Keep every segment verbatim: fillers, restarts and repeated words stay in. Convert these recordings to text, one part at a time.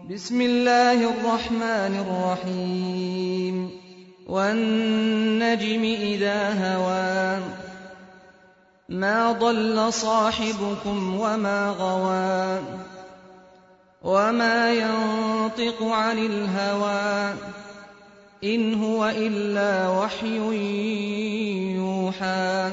بسم الله الرحمن الرحيم والنجم إذا هوى ما ضل صاحبكم وما غوى وما ينطق عن الهوى إن هو إلا وحي يوحى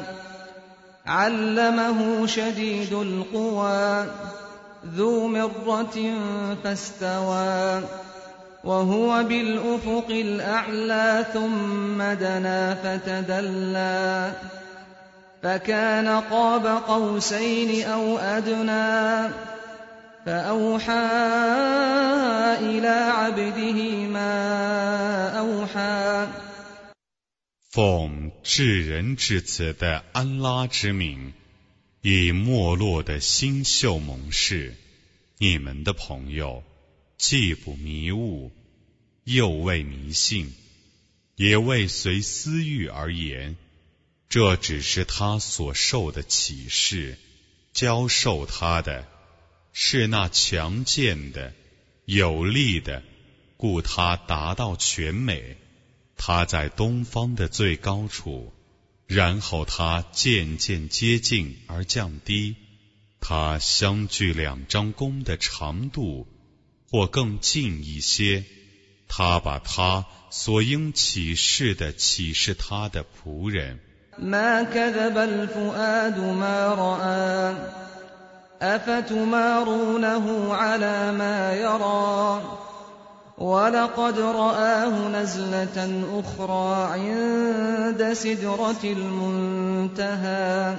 علمه شديد القوى ذو مرة فاستوى وهو بالأفق الأعلى ثم دنا فتدلى فكان قاب قوسين أو أدنى فأوحى إلى عبده ما أوحى。 奉至仁至慈的安拉之名，以没落的星宿盟誓，你们的朋友既不迷雾，又未迷信，也未随私欲而言，这只是他所受的启示，教授他的是那强健的、有力的，故他达到全美。他在东方的最高处，然后他渐渐接近而降低，他相距两张弓的长度，或更近一些。他把他所应启示的启示他的仆人。 ما كذب الفؤاد ما رأى أفتمارونه على ما يرى ولقد رآه نزلة أخرى عند سدرة المنتهى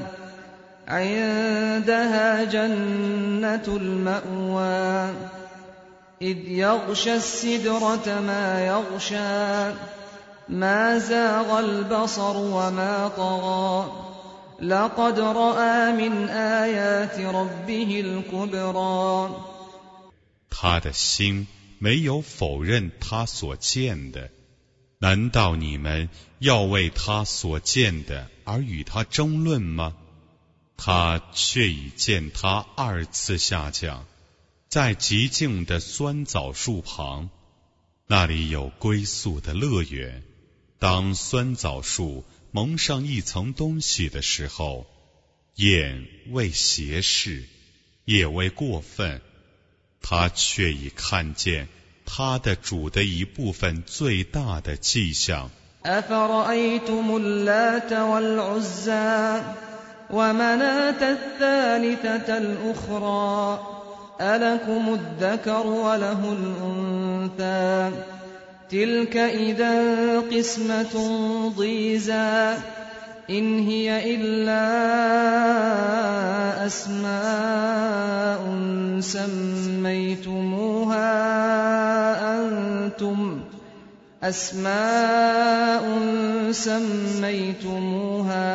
عندها جنة المأوى إذ يغشى السدرة ما يغشى ما زاغ البصر وما طغى لقد رأى من آيات ربه الكبرى。 他的心没有否认他所见的，难道你们要为他所见的而与他争论吗？他却已见他二次下降，在极静的酸枣树旁，那里有归宿的乐园。当酸枣树蒙上一层东西的时候，眼未斜视，也未过分，他却已看见他的主的一部分最大的迹象。 أفرأيتم اللات والعزى ومناة الثالثة الأخرى ألكم الذكر وله الأنثى تلك إذا قسمة ضيزى إن هي إلا أسماء سميتموها أنتم أسماء سميتموها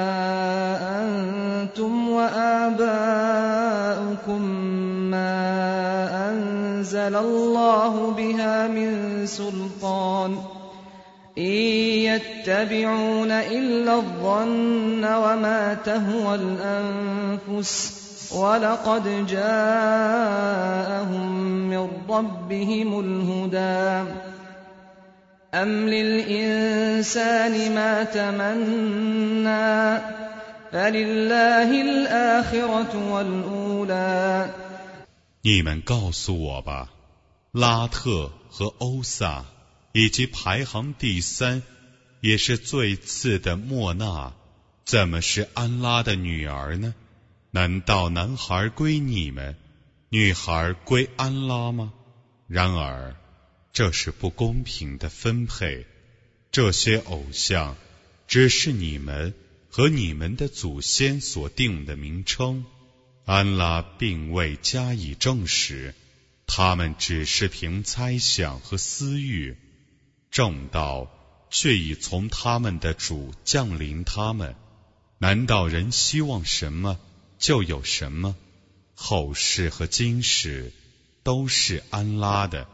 أنتم وآباؤكم ما أنزل الله بها من سلطان إن يتبعون إلا الظن وما تهوى الأنفس ولقد جاءهم من ربهم الهدى أم للإنسان ما تمنى فلله الآخرة والأولى。 你们告诉我吧，拉特和欧萨以及排行第三也是最次的莫纳，怎么是安拉的女儿呢？难道男孩归你们，女孩归安拉吗？然而这是不公平的分配，这些偶像只是你们和你们的祖先所定的名称，安拉并未加以证实，他们只是凭猜想和私欲，正道却已从他们的主降临他们。难道人希望什么就有什么？后世和今世都是安拉的。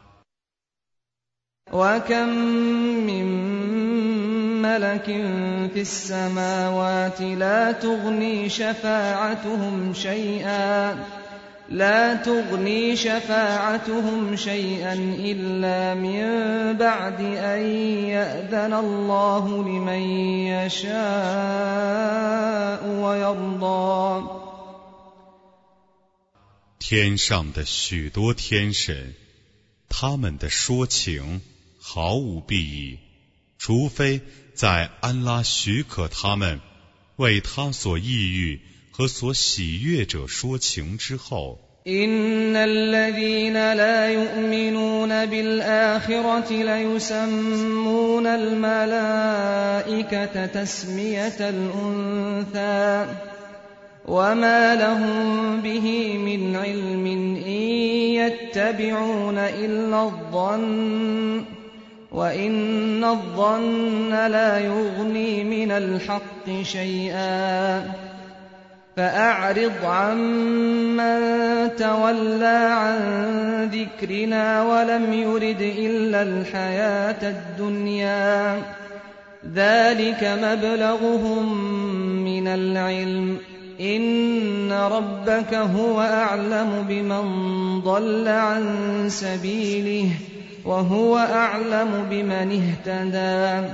وكم من ملك في السماوات لا تغني شفاعتهم شيئا لا تغني شفاعتهم شيئا إلا من بعد أن يأذن الله لمن يشاء ويرضى。 天上的许多天神，他们的说情毫无裨益，除非在安拉许可他们为他所抑郁和所喜悦者说情之后。 إن الذين لا يؤمنون بالآخرة ليسمون الملائكة تسمية الأنثى وما لهم به من علم إن يتبعون إلا الظن وإن الظن لا يغني من الحق شيئا فأعرض عمن تولى عن ذكرنا ولم يرد إلا الحياة الدنيا ذلك مبلغهم من العلم إن ربك هو أعلم بمن ضل عن سبيله وهو أعلم بمن اهتدى。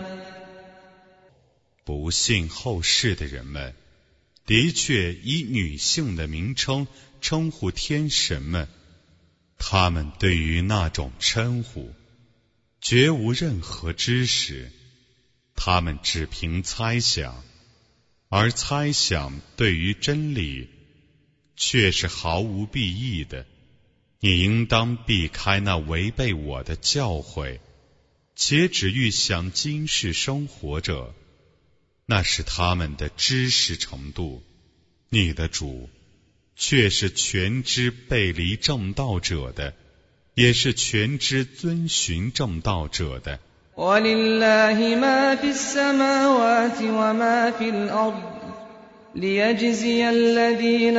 不信后世的人们的确以女性的名称称呼天神们，他们对于那种称呼绝无任何知识，他们只凭猜想，而猜想对于真理却是毫无裨益的。你应当避开那违背我的教诲，且只欲享今世生活者，那是他们的知识程度。你的主却是全知背离正道者的，也是全知遵循正道者的。 وَلِلَّهِ مَا فِي السَّمَاوَاتِ وَمَا فِي الْأَرْضِ لِيَجْزِيَ الَّذِينَ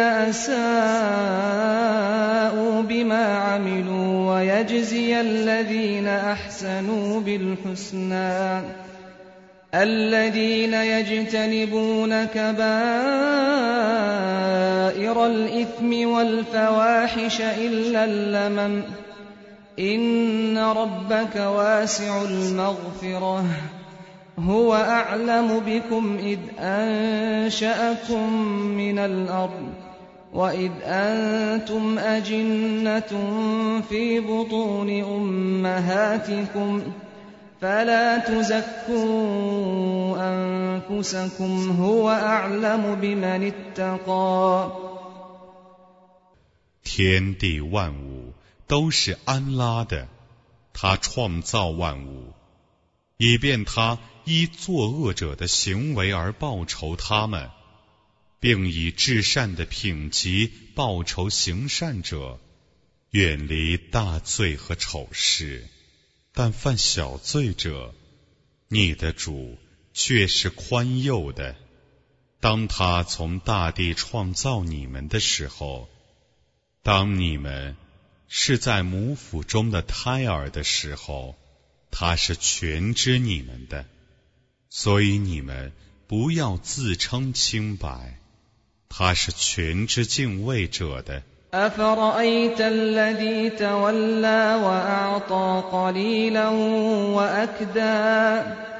أَسَاءُوا بِمَا عَمِلُوا وَيَجْزِيَ الَّذِينَ أَحْسَنُوا بِالْحُسْنَى الذين يجتنبون كبائر الإثم والفواحش إلا اللمم إن ربك واسع المغفرة هو أعلم بكم إذ أنشأكم من الأرض وإذ أنتم أجنة في بطون أمهاتكم فلا تزكوا أنفسكم هو أعلم بمن اتقى。 天地万物都是安拉的，他创造万物，以便他依作恶者的行为而报酬他们，并以至善的品级报酬行善者，远离大罪和丑事。但犯小罪者，你的主却是宽宥的。当他从大地创造你们的时候，当你们是在母腹中的胎儿的时候，他是全知你们的，所以你们不要自称清白，他是全知敬畏者的。 أفرأيت الذي تولى وأعطى قليلا وأكدى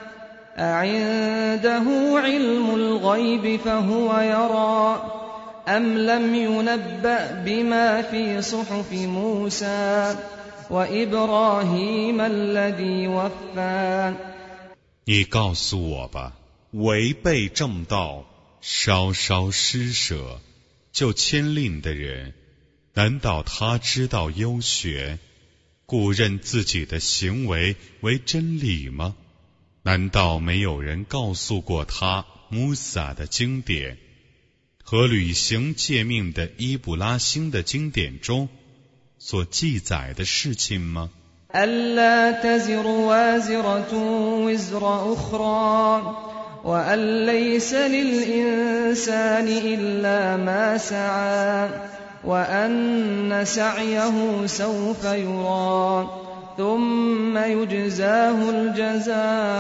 أعنده علم الغيب فهو يرى أم لم ينبأ بما في صحف موسى وإبراهيم الذي وفى。 你告诉我吧，违背正道、稍稍施舍就牵令的人，难道他知道优学，故认自己的行为为真理吗？难道没有人告诉过他穆萨的经典和履行诫命的伊布拉欣的经典中所记载的事情吗 ألا تزر وازرة وزر أخرى وأن ليس للإنسان إلا ما سعى وأن سعيه سوف يرى ثم يجزاه الجزاء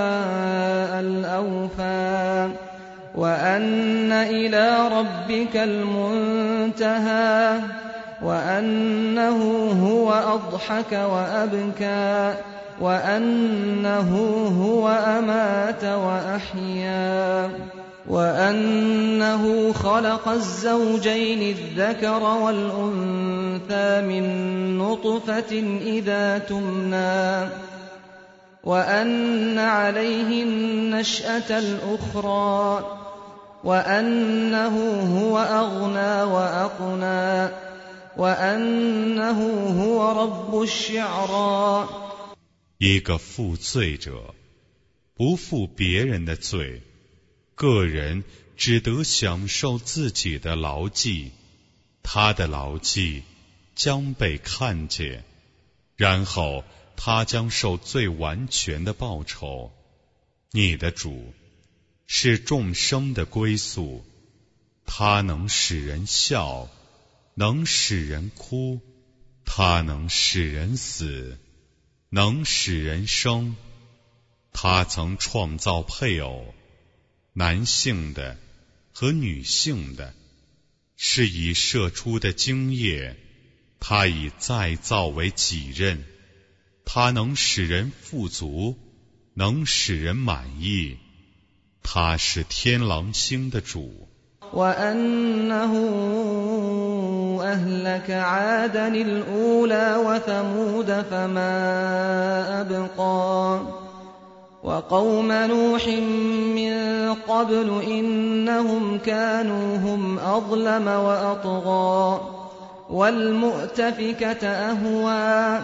الأوفى وأن إلى ربك المنتهى وأنه هو أضحك وأبكى وأنه هو أمات وأحيا وأنه خلق الزوجين الذكر والأنثى من نطفة إذا تمنى وأن عليه النشأة الأخرى وأنه هو أغنى وأقنى وأنه هو رب الشعرى。 一个负罪者不负别人的罪，个人只得享受自己的劳绩，他的劳绩将被看见，然后他将受最完全的报酬。你的主是众生的归宿，他能使人笑，能使人哭，他能使人死，能使人生。他曾创造配偶，男性的和女性的，是以射出的精液，他以再造为己任。他能使人富足，能使人满意。他是天狼星的主。 وأنه أهلك عادا الأولى وثمود فما أبقى وقوم نوح من قبل إنهم كانوا هم أظلم وأطغى والمؤتفكة أهوى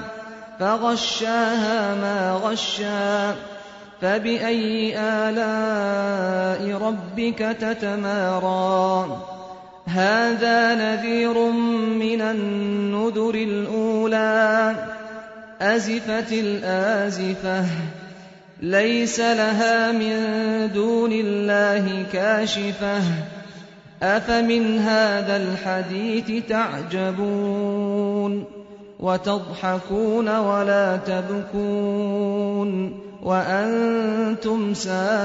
فغشاها ما غشا فبأي آلاء ربك تتمارى هذا نذير من النذر الأولى أزفت الآزفة ليس لها من دون الله كاشفة أفمن هذا الحديث تعجبون وتضحكون ولا تبكون وأنتم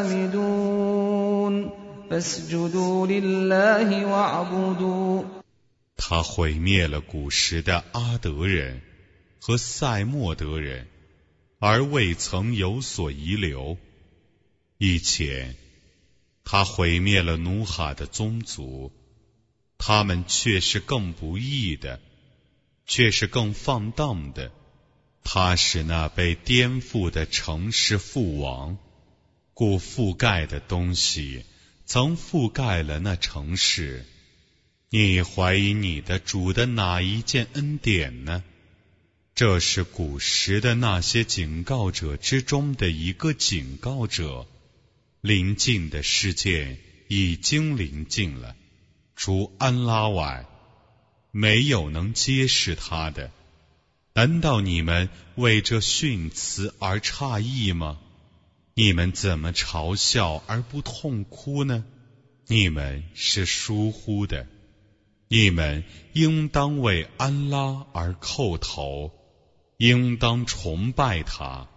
سامدون فاسجدوا لله واعبدوا。 他毁灭了古时的阿德人和塞莫德人，而未曾有所遗留。以前，他毁灭了努哈的宗族，他们却是更不义的，却是更放荡的。他使那被颠覆的城市覆亡，故覆盖的东西曾覆盖了那城市。你怀疑你的主的哪一件恩典呢？这是古时的那些警告者之中的一个警告者。临近的事件已经临近了，除安拉外，没有能揭示他的。难道你们为这训词而诧异吗？你们怎么嘲笑而不痛哭呢？你们是疏忽的，你们应当为安拉而叩头，应当崇拜他。